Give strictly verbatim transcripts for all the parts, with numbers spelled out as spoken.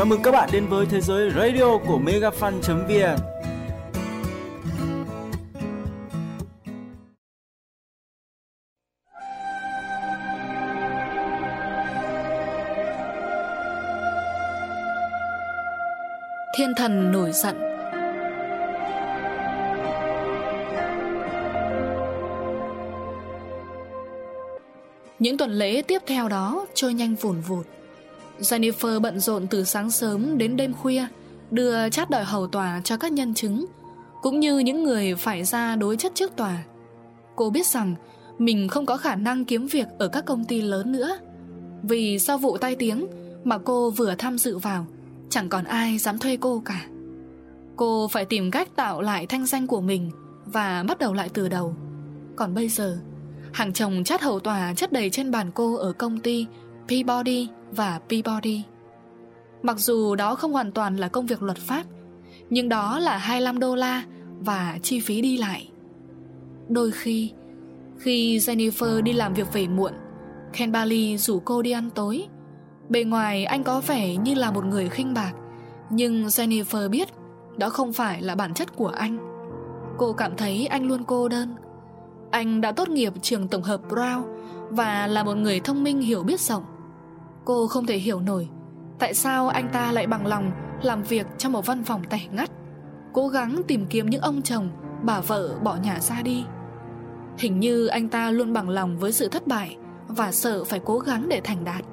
Chào mừng các bạn đến với thế giới radio của megafan chấm vn. Thiên thần nổi giận. Những tuần lễ tiếp theo đó trôi nhanh vùn vụt. Jennifer bận rộn từ sáng sớm đến đêm khuya, đưa chát đòi hầu tòa cho các nhân chứng, cũng như những người phải ra đối chất trước tòa. Cô biết rằng mình không có khả năng kiếm việc ở các công ty lớn nữa, vì sau vụ tai tiếng mà cô vừa tham dự vào, chẳng còn ai dám thuê cô cả. Cô phải tìm cách tạo lại thanh danh của mình và bắt đầu lại từ đầu. Còn bây giờ, hàng chồng chát hầu tòa chất đầy trên bàn cô ở công ty Peabody và Peabody. Mặc dù đó không hoàn toàn là công việc luật pháp, nhưng đó là hai mươi lăm đô la và chi phí đi lại. Đôi khi, khi Jennifer đi làm việc về muộn, Ken Bailey rủ cô đi ăn tối. Bề ngoài anh có vẻ như là một người khinh bạc, nhưng Jennifer biết đó không phải là bản chất của anh. Cô cảm thấy anh luôn cô đơn. Anh đã tốt nghiệp trường tổng hợp Brown và là một người thông minh hiểu biết rộng. Cô không thể hiểu nổi tại sao anh ta lại bằng lòng làm việc trong một văn phòng tẻ ngắt, cố gắng tìm kiếm những ông chồng, bà vợ bỏ nhà ra đi. Hình như anh ta luôn bằng lòng với sự thất bại và sợ phải cố gắng để thành đạt.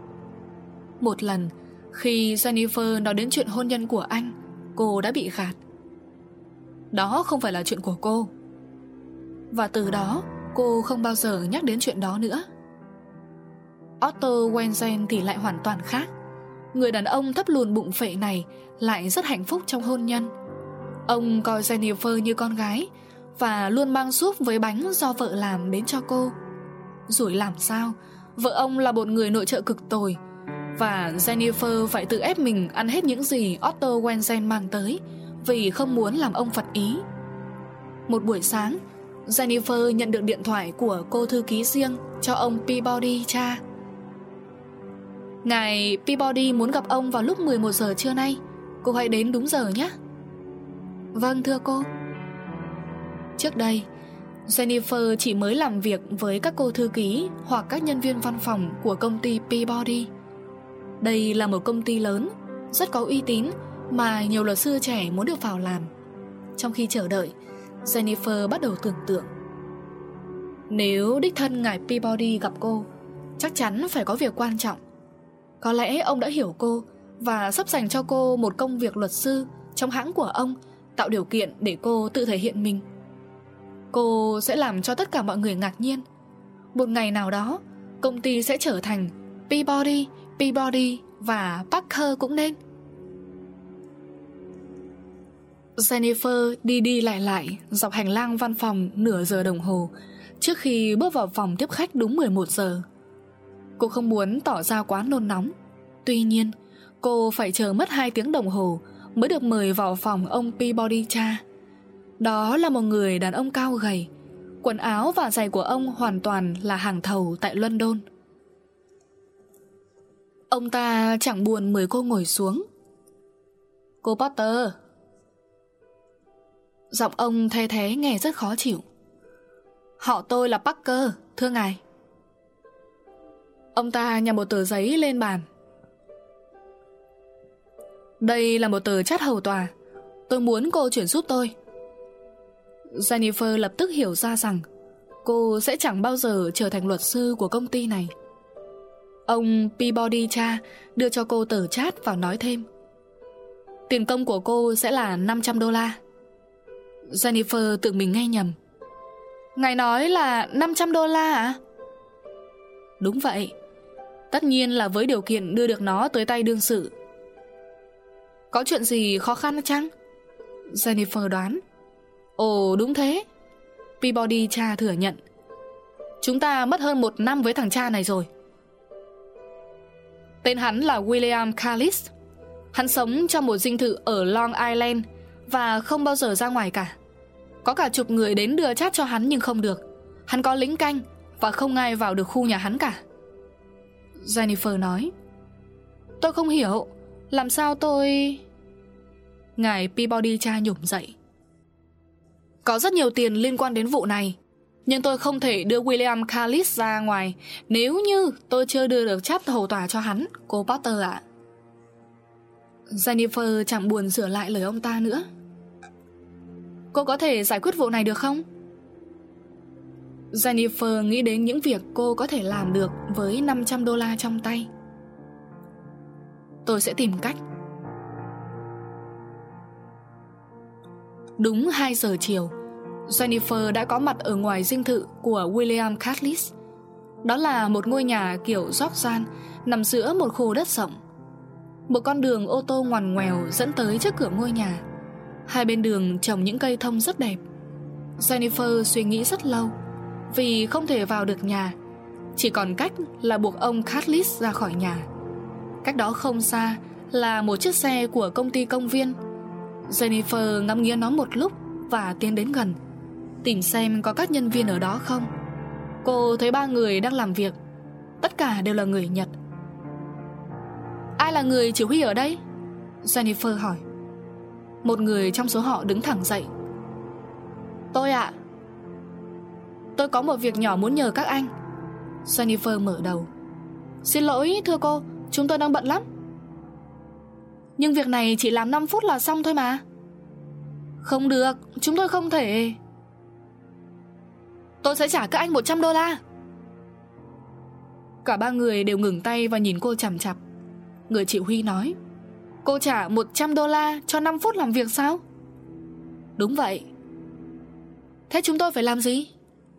Một lần, khi Jennifer nói đến chuyện hôn nhân của anh, cô đã bị gạt. Đó không phải là chuyện của cô. Và từ đó, cô không bao giờ nhắc đến chuyện đó nữa. Otto Wenzel thì lại hoàn toàn khác. Người đàn ông thấp lùn bụng phệ này lại rất hạnh phúc trong hôn nhân. Ông coi Jennifer như con gái và luôn mang súp với bánh do vợ làm đến cho cô. Rồi làm sao, vợ ông là một người nội trợ cực tồi, và Jennifer phải tự ép mình ăn hết những gì Otto Wenzel mang tới, vì không muốn làm ông phật ý. Một buổi sáng, Jennifer nhận được điện thoại của cô thư ký riêng cho ông Peabody cha. Ngài Peabody muốn gặp ông vào lúc mười một giờ trưa nay. Cô hãy đến đúng giờ nhé. Vâng thưa cô. Trước đây, Jennifer chỉ mới làm việc với các cô thư ký hoặc các nhân viên văn phòng của công ty Peabody. Đây là một công ty lớn, rất có uy tín mà nhiều luật sư trẻ muốn được vào làm. Trong khi chờ đợi, Jennifer bắt đầu tưởng tượng, nếu đích thân ngài Peabody gặp cô, chắc chắn phải có việc quan trọng. Có lẽ ông đã hiểu cô và sắp dành cho cô một công việc luật sư trong hãng của ông, tạo điều kiện để cô tự thể hiện mình. Cô sẽ làm cho tất cả mọi người ngạc nhiên. Một ngày nào đó, công ty sẽ trở thành Peabody, Peabody và Parker cũng nên. Jennifer đi đi lại lại dọc hành lang văn phòng nửa giờ đồng hồ trước khi bước vào phòng tiếp khách đúng mười một giờ. Cô không muốn tỏ ra quá nôn nóng. Tuy nhiên, cô phải chờ mất hai tiếng đồng hồ mới được mời vào phòng ông Peabody cha. Đó là một người đàn ông cao gầy. Quần áo và giày của ông hoàn toàn là hàng thầu tại London. Ông ta chẳng buồn mời cô ngồi xuống. Cô Potter. Giọng ông the thé nghe rất khó chịu. Họ tôi là Parker, thưa ngài. Ông ta nhặt một tờ giấy lên bàn. Đây là một tờ chát hầu tòa. Tôi muốn cô chuyển giúp tôi. Jennifer lập tức hiểu ra rằng cô sẽ chẳng bao giờ trở thành luật sư của công ty này. Ông Peabody cha đưa cho cô tờ chát và nói thêm, tiền công của cô sẽ là năm trăm đô la. Jennifer tự mình nghe nhầm. Ngài nói là năm trăm đô la à? Đúng vậy. Tất nhiên là với điều kiện đưa được nó tới tay đương sự. Có chuyện gì khó khăn chăng? Jennifer đoán. Ồ đúng thế, Peabody cha thừa nhận. Chúng ta mất hơn một năm với thằng cha này rồi. Tên hắn là William Callis. Hắn sống trong một dinh thự ở Long Island và không bao giờ ra ngoài cả. Có cả chục người đến đưa chát cho hắn nhưng không được. Hắn có lính canh và không ai vào được khu nhà hắn cả. Jennifer nói. Tôi không hiểu. Làm sao tôi... Ngài Peabody cha nhổm dậy. Có rất nhiều tiền liên quan đến vụ này, nhưng tôi không thể đưa William Carlis ra ngoài nếu như tôi chưa đưa được cháp hầu tòa cho hắn, cô Potter ạ. Jennifer chẳng buồn sửa lại lời ông ta nữa. Cô có thể giải quyết vụ này được không? Jennifer nghĩ đến những việc cô có thể làm được với năm trăm đô la trong tay. Tôi sẽ tìm cách. Đúng hai giờ chiều, Jennifer đã có mặt ở ngoài dinh thự của William Carlis. Đó là một ngôi nhà kiểu Georgian nằm giữa một khu đất rộng. Một con đường ô tô ngoằn ngoèo dẫn tới trước cửa ngôi nhà. Hai bên đường trồng những cây thông rất đẹp. Jennifer suy nghĩ rất lâu, vì không thể vào được nhà. Chỉ còn cách là buộc ông Carlis ra khỏi nhà. Cách đó không xa là một chiếc xe của công ty công viên. Jennifer ngắm nghía nó một lúc và tiến đến gần, tìm xem có các nhân viên ở đó không. Cô thấy ba người đang làm việc. Tất cả đều là người Nhật. Ai là người chỉ huy ở đây? Jennifer hỏi. Một người trong số họ đứng thẳng dậy. Tôi ạ. Tôi có một việc nhỏ muốn nhờ các anh. Jennifer mở đầu. Xin lỗi thưa cô, chúng tôi đang bận lắm. Nhưng việc này chỉ làm năm phút là xong thôi mà. Không được, chúng tôi không thể. Tôi sẽ trả các anh một trăm đô la. Cả ba người đều ngừng tay và nhìn cô chằm chằm. Người chỉ huy nói. Cô trả một trăm đô la cho năm phút làm việc sao? Đúng vậy. Thế chúng tôi phải làm gì?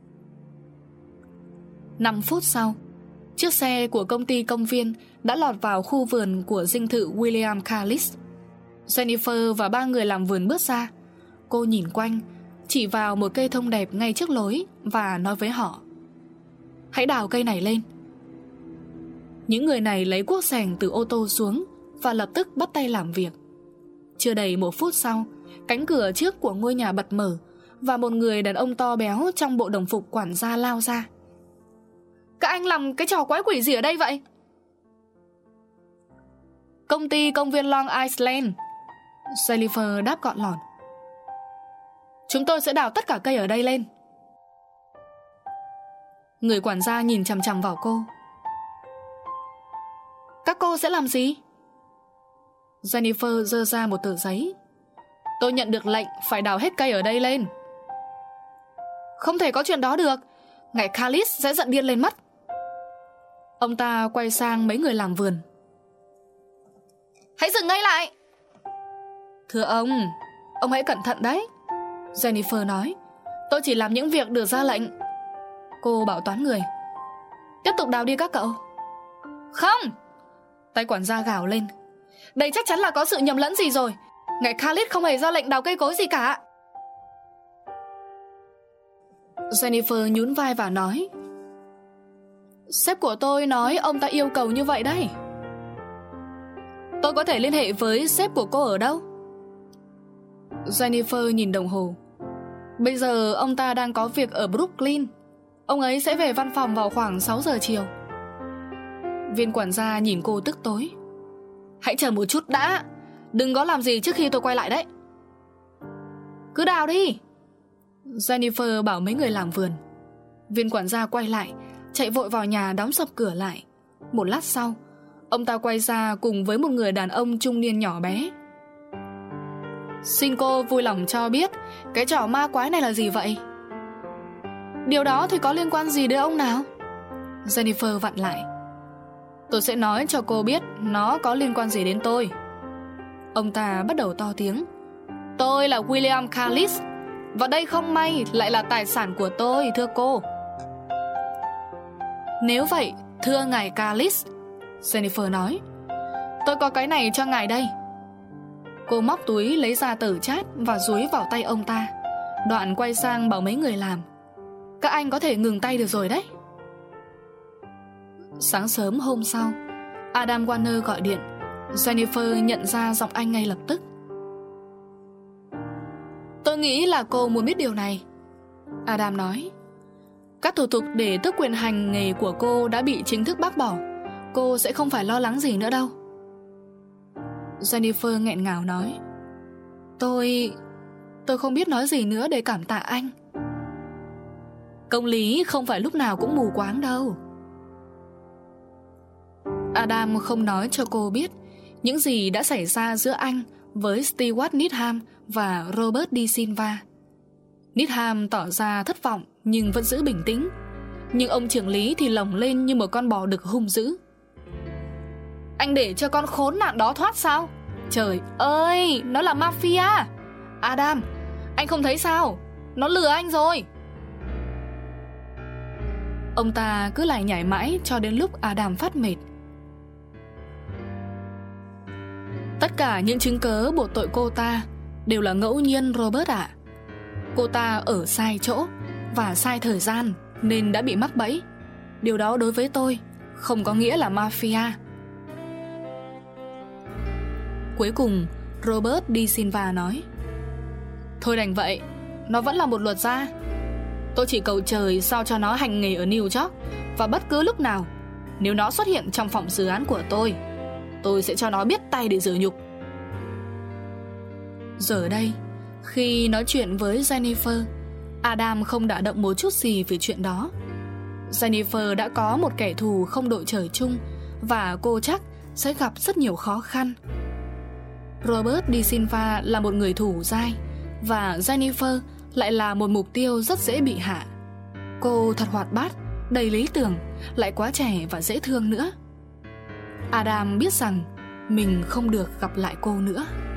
Năm phút sau, chiếc xe của công ty công viên đã lọt vào khu vườn của dinh thự William Carlis. Jennifer và ba người làm vườn bước ra. Cô nhìn quanh, chỉ vào một cây thông đẹp ngay trước lối và nói với họ. Hãy đào cây này lên. Những người này lấy cuốc xẻng từ ô tô xuống và lập tức bắt tay làm việc. Chưa đầy một phút sau, cánh cửa trước của ngôi nhà bật mở và một người đàn ông to béo trong bộ đồng phục quản gia lao ra. Các anh làm cái trò quái quỷ gì ở đây vậy? Công ty công viên Long Island. Jennifer đáp gọn lỏn. Chúng tôi sẽ đào tất cả cây ở đây lên. Người quản gia nhìn chằm chằm vào cô. Các cô sẽ làm gì? Jennifer giơ ra một tờ giấy. Tôi nhận được lệnh phải đào hết cây ở đây lên. Không thể có chuyện đó được. Ngài Carlis sẽ giận điên lên mất. Ông ta quay sang mấy người làm vườn. Hãy dừng ngay lại. Thưa ông, ông hãy cẩn thận đấy. Jennifer nói. Tôi chỉ làm những việc được ra lệnh. Cô bảo toán người. Tiếp tục đào đi các cậu. Không. Tay quản gia gào lên. Đây chắc chắn là có sự nhầm lẫn gì rồi. Ngài Carlis không hề ra lệnh đào cây cối gì cả. Jennifer nhún vai và nói. Sếp của tôi nói ông ta yêu cầu như vậy đấy. Tôi có thể liên hệ với sếp của cô ở đâu? Jennifer nhìn đồng hồ. Bây giờ ông ta đang có việc ở Brooklyn. Ông ấy sẽ về văn phòng vào khoảng sáu giờ chiều. Viên quản gia nhìn cô tức tối. Hãy chờ một chút đã. Đừng có làm gì trước khi tôi quay lại đấy. Cứ đào đi. Jennifer bảo mấy người làm vườn. Viên quản gia quay lại, chạy vội vào nhà đóng sập cửa lại. Một lát sau, ông ta quay ra cùng với một người đàn ông trung niên nhỏ bé. Xin cô vui lòng cho biết cái trò ma quái này là gì vậy? Điều đó thì có liên quan gì đến ông nào? Jennifer vặn lại. Tôi sẽ nói cho cô biết nó có liên quan gì đến tôi. Ông ta bắt đầu to tiếng. Tôi là William Carlis, và đây không may lại là tài sản của tôi, thưa cô. Nếu vậy, thưa ngài Carlis, Jennifer nói, tôi có cái này cho ngài đây. Cô móc túi lấy ra tờ chát và dúi vào tay ông ta. Đoạn quay sang bảo mấy người làm. Các anh có thể ngừng tay được rồi đấy. Sáng sớm hôm sau, Adam Warner gọi điện. Jennifer nhận ra giọng anh ngay lập tức. Tôi nghĩ là cô muốn biết điều này, Adam nói. Các thủ tục để tước quyền hành nghề của cô đã bị chính thức bác bỏ. Cô sẽ không phải lo lắng gì nữa đâu. Jennifer nghẹn ngào nói: Tôi... tôi không biết nói gì nữa để cảm tạ anh. Công lý không phải lúc nào cũng mù quáng đâu. Adam không nói cho cô biết những gì đã xảy ra giữa anh với Stewart Needham và Robert De Silva. Needham tỏ ra thất vọng nhưng vẫn giữ bình tĩnh, nhưng ông trưởng lý thì lồng lên như một con bò đực hung dữ. Anh để cho con khốn nạn đó thoát sao? Trời ơi, nó là mafia. Adam, anh không thấy sao? Nó lừa anh rồi. Ông ta cứ lải nhải mãi cho đến lúc Adam phát mệt. Tất cả những chứng cớ buộc tội cô ta đều là ngẫu nhiên, Robert ạ. Cô ta ở sai chỗ và sai thời gian nên đã bị mắc bẫy. Điều đó đối với tôi không có nghĩa là mafia. Cuối cùng Robert De Silva nói: Thôi đành vậy, nó vẫn là một luật gia. Tôi chỉ cầu trời sao cho nó hành nghề ở New York, và bất cứ lúc nào nếu nó xuất hiện trong phòng xử án của tôi, tôi sẽ cho nó biết tay để rửa nhục. Giờ đây, khi nói chuyện với Jennifer, Adam không đả động một chút gì về chuyện đó. Jennifer đã có một kẻ thù không đội trời chung, và cô chắc sẽ gặp rất nhiều khó khăn. Robert De Silva là một người thủ dai, và Jennifer lại là một mục tiêu rất dễ bị hạ. Cô thật hoạt bát, đầy lý tưởng, lại quá trẻ và dễ thương nữa. Adam biết rằng mình không được gặp lại cô nữa.